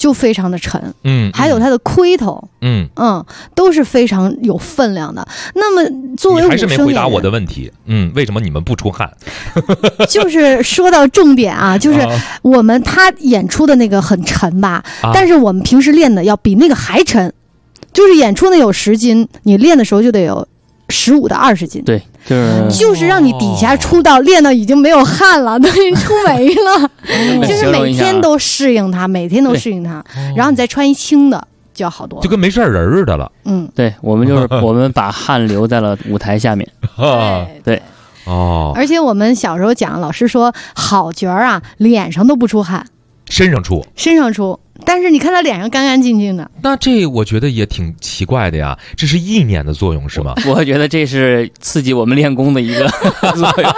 就非常的沉，还有它的盔头，都是非常有分量的。那么作为你还是没回答我的问题，为什么你们不出汗？ 就是说到重点啊，就是他演出的那个很沉吧，但是我们平时练的要比那个还沉，就是演出那有10斤，你练的时候就得有15到20斤。 对， 就是让你底下出道练到已经没有汗了，都已经出没了，就是每天都适应它，然后你再穿一轻的就要好多了， 就跟没事人似的了。 对，我们把汗留在了舞台下面。对。 而且我们小时候讲，老师说好角儿啊，脸上都不出汗， 身上出， 但是你看他脸上干干净净的。 那这我觉得也挺奇怪的呀，这是意念的作用是吗？ 我觉得这是刺激我们练功的一个作用。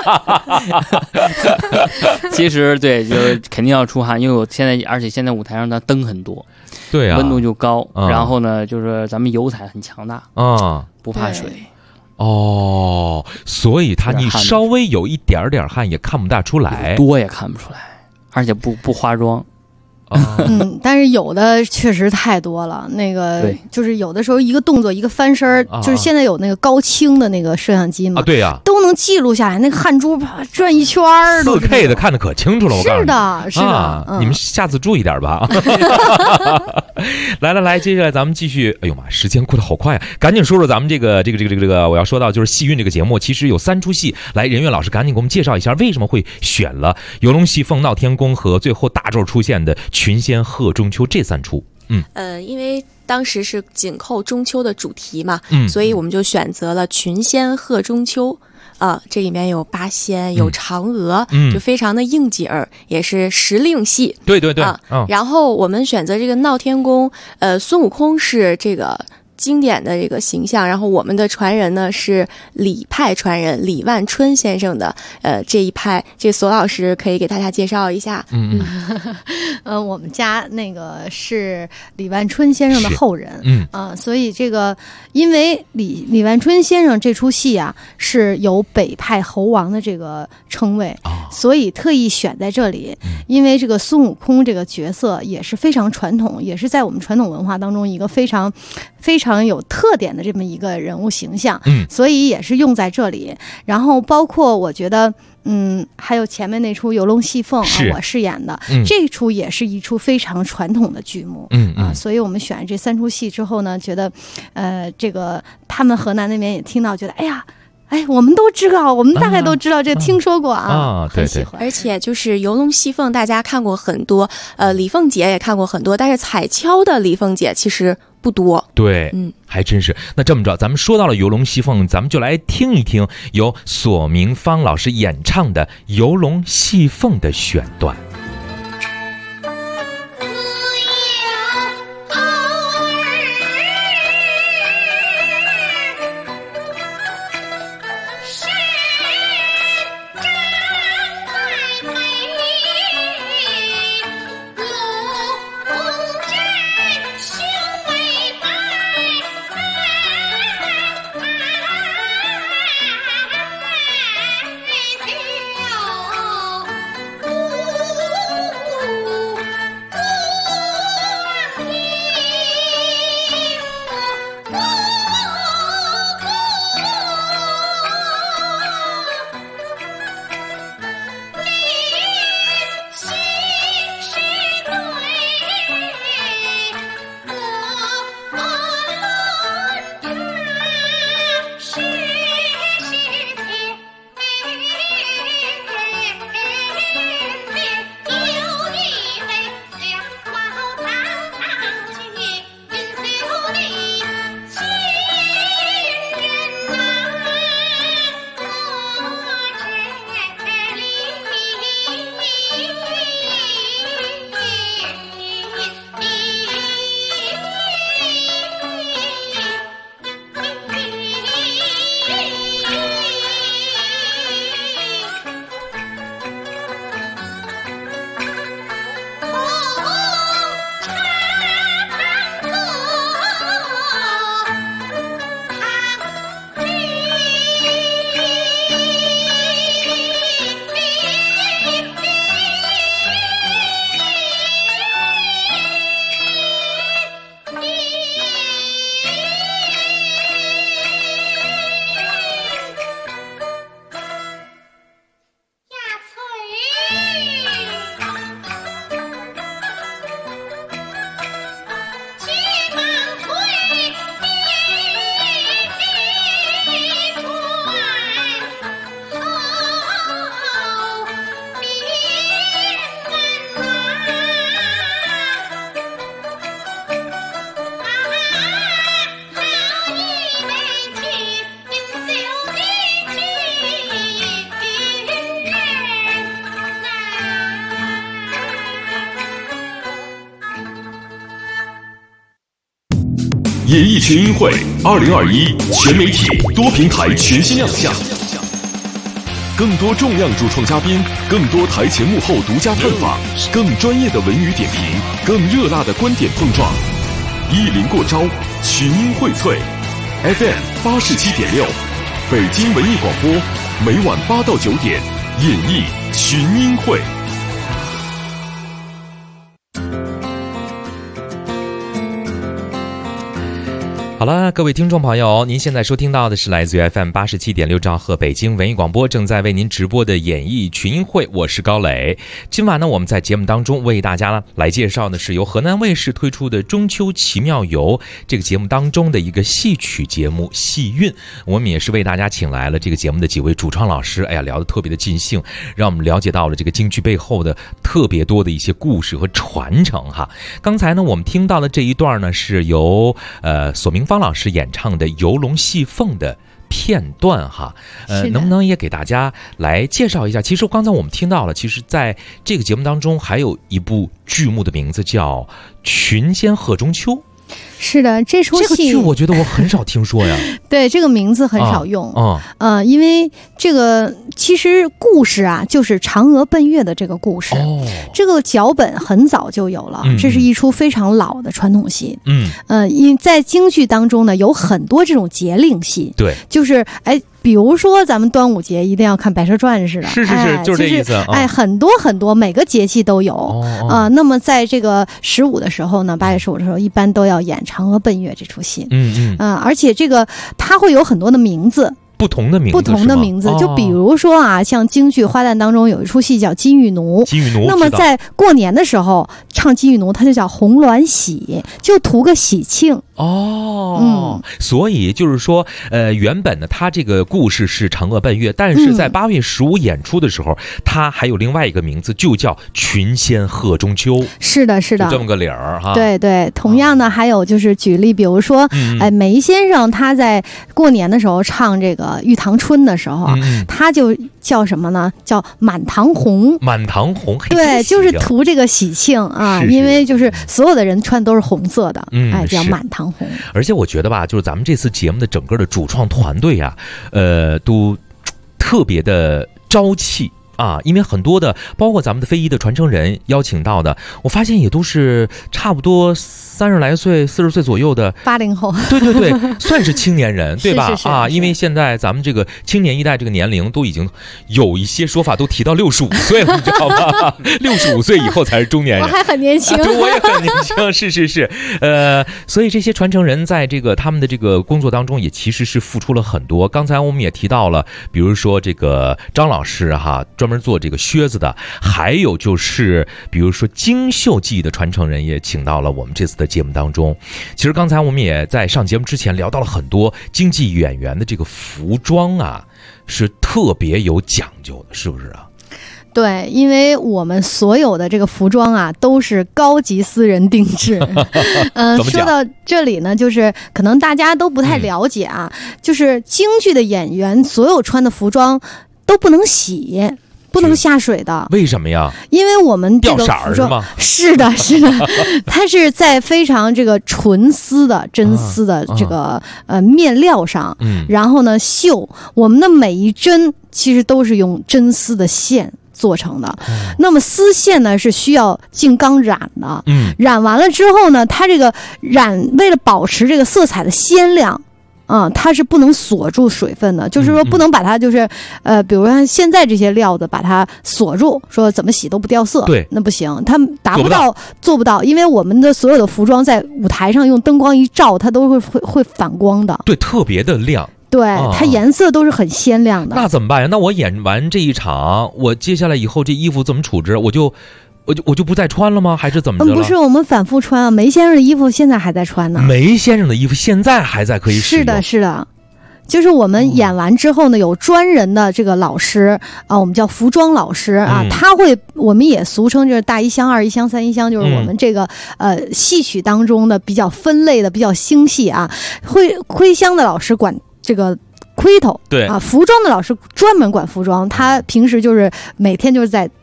其实对，就是肯定要出汗，因为而且现在舞台上的灯很多， 对啊， 温度就高，然后呢，就是咱们油彩很强大不怕水。 所以你稍微有一点汗也看不大出来， 多也看不出来，而且不化妆。 但是有的确实太多了，那个就是有的时候一个动作一个翻身，就是现在有那个高清的那个摄像机嘛， 对呀， 都能记录下来，那个汗珠转一圈 ，4K 的看得可清楚了，我告诉你。 是的， 你们下次注意点吧。来，接下来咱们继续。哎呦妈，时间过得好快啊！赶紧说说咱们这个，我要说到就是戏韵这个节目，其实有3出戏。来，任岳老师赶紧给我们介绍一下，为什么会选了游龙戏凤、闹天宫和最后大咒出现的群仙贺中秋这3出。 因为当时是紧扣中秋的主题嘛，所以我们就选择了群仙贺中秋。这里面有八仙，有嫦娥，就非常的应景儿，也是时令戏。 对， 然后我们选择这个闹天宫，孙悟空是这个经典的这个形象，然后我们的传人呢是李派传人李万春先生的这一派，这索老师可以给大家介绍一下。 我们家那个是李万春先生的后人，所以这个因为李万春先生这出戏啊是有北派猴王的这个称谓，所以特意选在这里，因为这个孙悟空这个角色也是非常传统，也是在我们传统文化当中一个非常有特点的这么一个人物形象，所以也是用在这里。然后包括我觉得还有前面那出游龙戏凤我饰演的，这出也是一出非常传统的剧目，所以我们选这3出戏之后呢，觉得这个他们河南那边也听到，觉得我们都知道，我们大概都知道，这听说过很喜欢。 而且就是游龙戏凤，大家看过很多，李凤姐也看过很多，但是彩敲的李凤姐其实不多。 对，还真是。那这么着，咱们说到了游龙戏凤，咱们就来听一听由索明芳老师演唱的游龙戏凤的选段。 演艺群英会2021全媒体多平台全新亮相，更多重量主创嘉宾，更多台前幕后独家探访，更专业的文娱点评，更热辣的观点碰撞，一临过招，群英荟萃。FM 87.6，北京文艺广播，每晚8到9点，演艺群英会。 好了，各位听众朋友，您现在收听到的是来自于 FM 87.6兆赫北京文艺广播正在为您直播的演艺群英会，我是高磊。今晚呢，我们在节目当中为大家来介绍的是由河南卫视推出的中秋奇妙游这个节目当中的一个戏曲节目戏韵。我们也是为大家请来了这个节目的几位主创老师，聊得特别的尽兴，让我们了解到了这个京剧背后的特别多的一些故事和传承哈。刚才呢，我们听到的这一段呢，是由索明芳老师演唱的《游龙戏凤》的片段哈，能不能也给大家来介绍一下？其实刚才我们听到了，其实在这个节目当中还有一部剧目的名字叫《群仙贺中秋》。 是的，这出戏这个剧我觉得我很少听说呀。 对，这个名字很少用。因为这个其实故事啊，就是嫦娥奔月的这个故事。这个脚本很早就有了，这是一出非常老的传统戏。因在京剧当中呢，有很多这种节令戏。对，就是比如说咱们端午节一定要看《白蛇传》似的， 是，就是这意思。 很多很多，每个节气都有。那么在这个15的时候呢，8月15的时候，一般都要演《嫦娥奔月》这出戏。而且这个它会有很多的名字。 不同的名字， 就比如说啊，像京剧花旦当中有一出戏叫《金玉奴》，那么在过年的时候唱金玉奴，它就叫红鸾喜，就图个喜庆。 所以就是说，原本呢，它这个故事是嫦娥奔月，但是在8月15演出的时候，它还有另外一个名字，就叫群仙贺中秋。是的，就这么个理儿哈。对，同样呢，还有就是举例，比如说，梅先生他在过年的时候唱这个《玉堂春》的时候，他就叫什么呢？叫满堂红。满堂红，对，就是图这个喜庆啊，因为就是所有的人穿都是红色的，叫满堂红。 而且我觉得吧，就是咱们这次节目的整个的主创团队啊，都特别的朝气。因为很多的，包括咱们的非遗的传承人邀请到的，我发现也都是差不多30来岁、40岁左右的 80后。 对，算是青年人，对吧？因为现在咱们这个青年一代这个年龄都已经有一些说法都提到65岁了，你知道吗？65岁以后才是中年人。 我还很年轻， 对，我也很年轻，是。所以这些传承人在这个他们的这个工作当中，也其实是付出了很多。刚才我们也提到了，比如说这个张老师哈，专门做这个靴子的，还有就是比如说京绣技艺的传承人也请到了我们这次的节目当中。其实刚才我们也在上节目之前聊到了很多京剧演员的这个服装啊，是特别有讲究的，是不是啊？ 对，因为我们所有的这个服装啊，都是高级私人定制。说到这里呢，就是可能大家都不太了解啊，就是京剧的演员所有穿的服装都不能洗。不能下水的。 为什么呀？ 因为我们这个服装是的，它是在非常这个纯丝的真丝的这个面料上，然后呢绣我们的每一针其实都是用真丝的线做成的。那么丝线呢是需要进缸染的，染完了之后呢，它这个染为了保持这个色彩的鲜亮。它是不能锁住水分的，就是说不能把它就是比如说现在这些料子把它锁住，说怎么洗都不掉色，对，那不行，它达不到，做不到，因为我们的所有的服装在舞台上用灯光一照，它都会反光的， 对，特别的亮。 对，它颜色都是很鲜亮的。 那怎么办呀？那我演完这一场，我接下来以后这衣服怎么处置？我就不再穿了吗？还是怎么着？ 不是，我们反复穿啊。梅先生的衣服现在还在穿呢。 梅先生的衣服现在还在可以使用。 是的。就是我们演完之后呢，有专人的这个老师啊，我们叫服装老师啊，他会，我们也俗称就是大衣箱、二衣箱、三衣箱，就是我们这个戏曲当中的比较分类的比较精细啊。徽箱的老师管这个盔头，对啊，服装的老师专门管服装，他平时就是每天就是在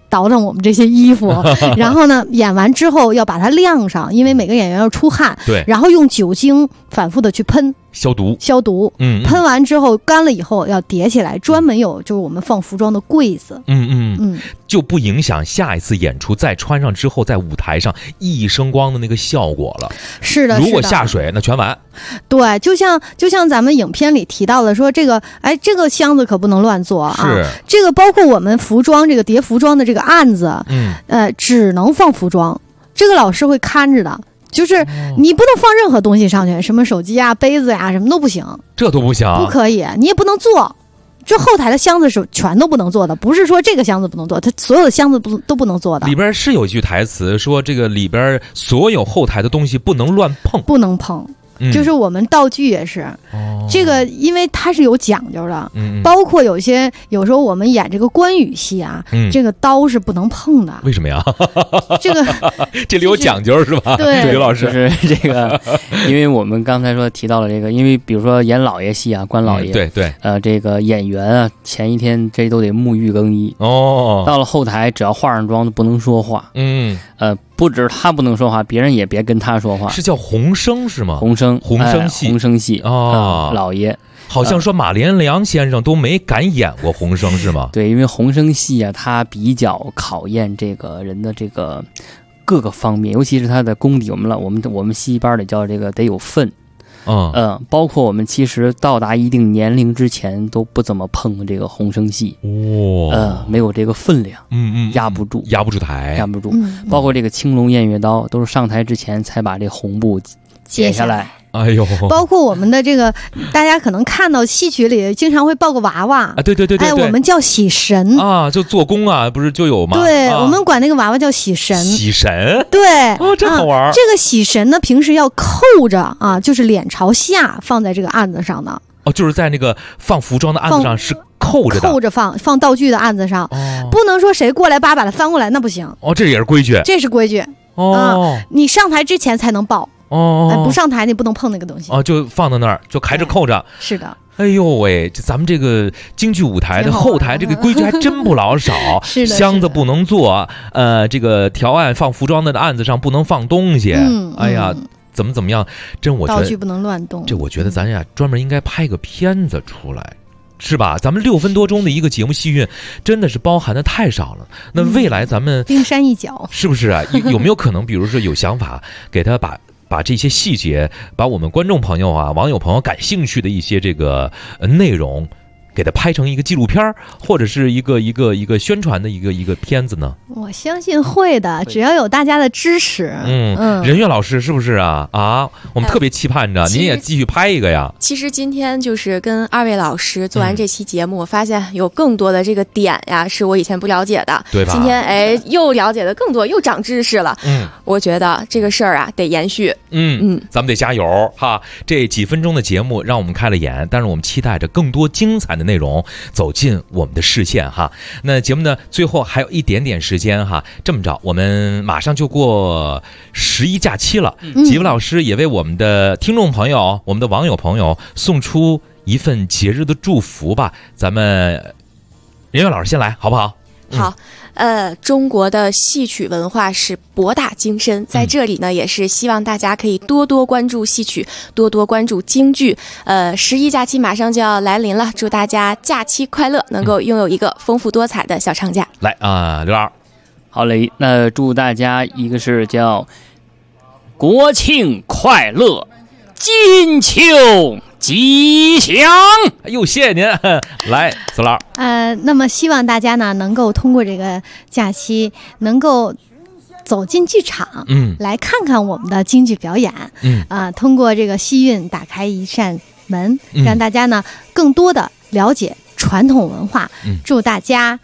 倒腾我们这些衣服，然后呢，演完之后要把它晾上，因为每个演员要出汗， 对， 然后用酒精反复的去喷。消毒，喷完之后干了以后要叠起来，专门有就是我们放服装的柜子， 就不影响下一次演出再穿上之后在舞台上熠熠生光的那个效果了。 是的， 如果下水那全完。 对，就像咱们影片里提到的说这个箱子可不能乱做啊， 是这个包括我们服装这个叠服装的这个案子，只能放服装，这个老师会看着的。就是你不能放任何东西上去，什么手机啊、杯子呀、什么都不行， 这都不行， 不可以，你也不能做。这后台的箱子是全都不能做的，不是说这个箱子不能做，它所有的箱子都不能做的。 里边是有一句台词说，这个里边所有后台的东西不能乱碰， 不能碰。就是我们道具也是，这个因为它是有讲究的，包括有时候我们演这个关羽戏啊，这个刀是不能碰的。 为什么呀？ 这里有讲究是吧？ 对， 刘老师就是这个，因为我们刚才提到了这个，因为比如说演老爷戏啊，关老爷， 对， 这个演员啊，前一天这都得沐浴更衣哦， 到了后台只要化上妆都不能说话，不止他不能说话，别人也别跟他说话。 是叫红生是吗？ 红生戏啊， 老爷。 好像说马连良先生都没敢演过红生是吗？ 对，因为红生戏啊，它比较考验这个人的这个各个方面，尤其是他的功底。我们戏班里叫这个得有分。包括我们其实到达一定年龄之前都不怎么碰这个红生戏，没有这个分量，压不住台，包括这个青龙偃月刀都是上台之前才把这红布解下来。 哎呦， 包括我们的这个，大家可能看到戏曲里经常会抱个娃娃啊，对， 我们叫喜神啊，就做工啊，不是就有吗？ 对，我们管那个娃娃叫喜神。 喜神， 对， 真好玩。 这个喜神呢，平时要扣着啊，就是脸朝下放在这个案子上的。 就是在那个放服装的案子上是扣着放道具的案子上，不能说谁过来把它翻过来，那不行。 这也是规矩， 这是规矩你上台之前才能抱。不上台你不能碰那个东西就放在那儿，就还是扣着。 是的。 哎呦喂，咱们这个京剧舞台的后台这个规矩还真不老少。 是的， 箱子不能做，这个条案放服装的案子上不能放东西。哎呀，怎么样？我觉得道具不能乱动。 我觉得咱呀专门应该拍个片子出来。是吧？咱们6分多钟的一个节目戏韵，真的是包含的太少了。那未来咱们冰山一角， 是不是啊？有没有可能，比如说有想法，给他把这些细节，把我们观众朋友啊、网友朋友感兴趣的一些这个内容，给它拍成一个纪录片，或者是一个宣传的一个片子呢？ 我相信会的，只要有大家的支持。 任月老师是不是啊？我们特别期盼着您也继续拍一个呀。 其实今天就是跟2位老师做完这期节目，我发现有更多的这个点呀，是我以前不了解的， 对吧？ 今天又了解的更多，又长知识了。我觉得这个事儿啊得延续。 咱们得加油哈！这几分钟的节目让我们开了眼，但是我们期待着更多精彩的内容走进我们的视线哈。那节目呢，最后还有一点点时间哈。这么着，我们马上就过11假期了，几位老师也为我们的听众朋友、我们的网友朋友送出一份节日的祝福吧。咱们任月老师先来，好不好？ 好。中国的戏曲文化是博大精深，在这里呢，也是希望大家可以多多关注戏曲，多多关注京剧。11假期马上就要来临了，祝大家假期快乐，能够拥有一个丰富多彩的小长假。 来刘老师， 好嘞，那祝大家一个是叫国庆快乐，金秋吉祥。 谢谢您。来，孙老， 那么希望大家呢能够通过这个假期能够走进剧场，来看看我们的京剧表演，通过这个戏韵打开一扇门，让大家呢更多的了解传统文化。祝大家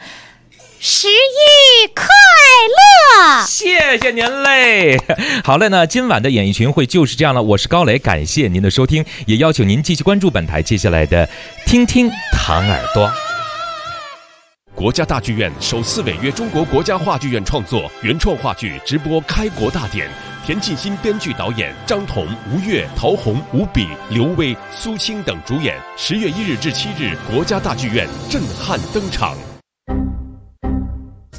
11快乐！ 谢谢您嘞。好嘞，那今晚的演艺群会就是这样了。我是高磊，感谢您的收听，也邀请您继续关注本台接下来的听听唐耳朵。 国家大剧院首次违约中国国家话剧院创作原创话剧直播开国大典，田沁鑫编剧导演，张彤、吴越、陶虹、吴比、刘威、苏青等主演。10月1日至7日，国家大剧院震撼登场。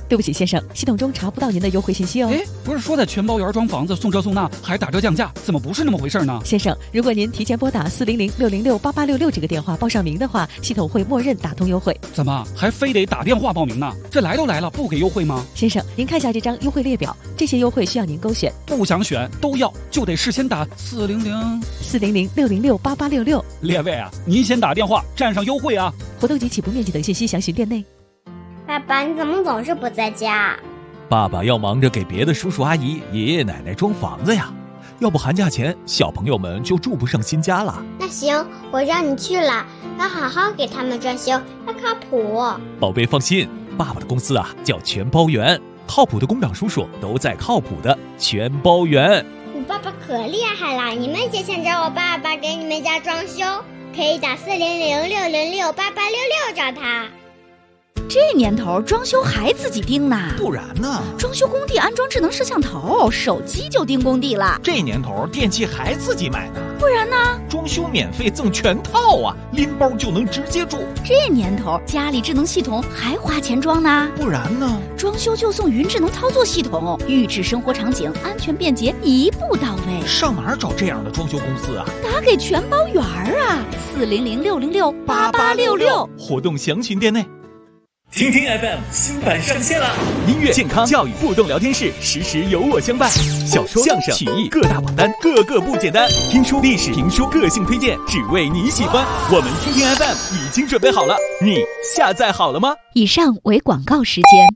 对不起先生，系统中查不到您的优惠信息哦。 不是说在全包园装房子送这送那还打折降价，怎么不是那么回事呢？ 先生，如果您提前拨打400-606-8866这个电话报上名的话，系统会默认打通优惠。 怎么还非得打电话报名呢？这来都来了，不给优惠吗？ 先生，您看下这张优惠列表，这些优惠需要您勾选。 不想选都要，就得事先打 400-606-8866。 列位啊，您先打电话占上优惠啊！ 活动及起步面积等信息详询店内。 爸爸，你怎么总是不在家？ 爸爸要忙着给别的叔叔阿姨、爷爷奶奶装房子呀，要不寒假前小朋友们就住不上新家了。 那行，我让你去了，要好好给他们装修，要靠谱。 宝贝放心，爸爸的公司啊叫全包园，靠谱的工长叔叔都在靠谱的全包园。 你爸爸可厉害了，你们也想找我爸爸给你们家装修，可以打400-606-8866找他。 这年头装修还自己盯呢？ 不然呢？ 装修工地安装智能摄像头，手机就盯工地了。 这年头电器还自己买呢？ 不然呢？ 装修免费赠全套啊，拎包就能直接住。 这年头家里智能系统还花钱装呢？ 不然呢？ 装修就送云智能操作系统，预制生活场景，安全便捷，一步到位。 上哪儿找这样的装修公司啊？ 打给全包园啊，400-606-8866。 活动详询店内。 听听 FM 新版上线了，音乐、健康、教育、互动聊天室，时时有我相伴。小说、相声、曲艺各大榜单，个个不简单。听书、历史、评书，个性推荐，只为你喜欢。我们听听 FM 已经准备好了，你下载好了吗？ 以上为广告时间。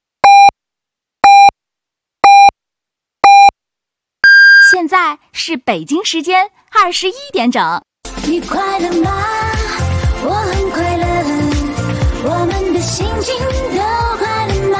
现在是北京时间21点整。 你快乐吗？我很快乐。我们的心情都快乐吗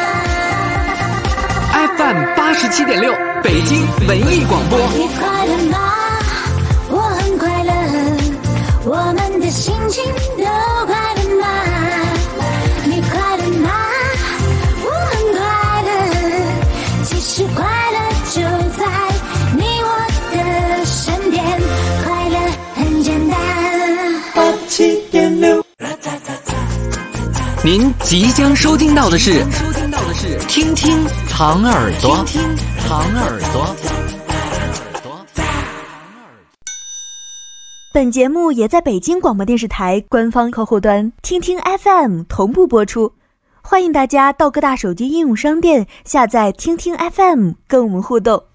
？FM 87.6，北京文艺广播。 你快乐吗？我很快乐。我们的心情都快乐吗？你快乐吗？我很快乐。其实快乐就在你我的身边，快乐很简单。87.6。 您即将收听到的是听听藏耳朵，听听藏耳朵。 本节目也在北京广播电视台官方客户端听听 FM 同步播出，欢迎大家到各大手机应用商店下载听听 FM 跟我们互动。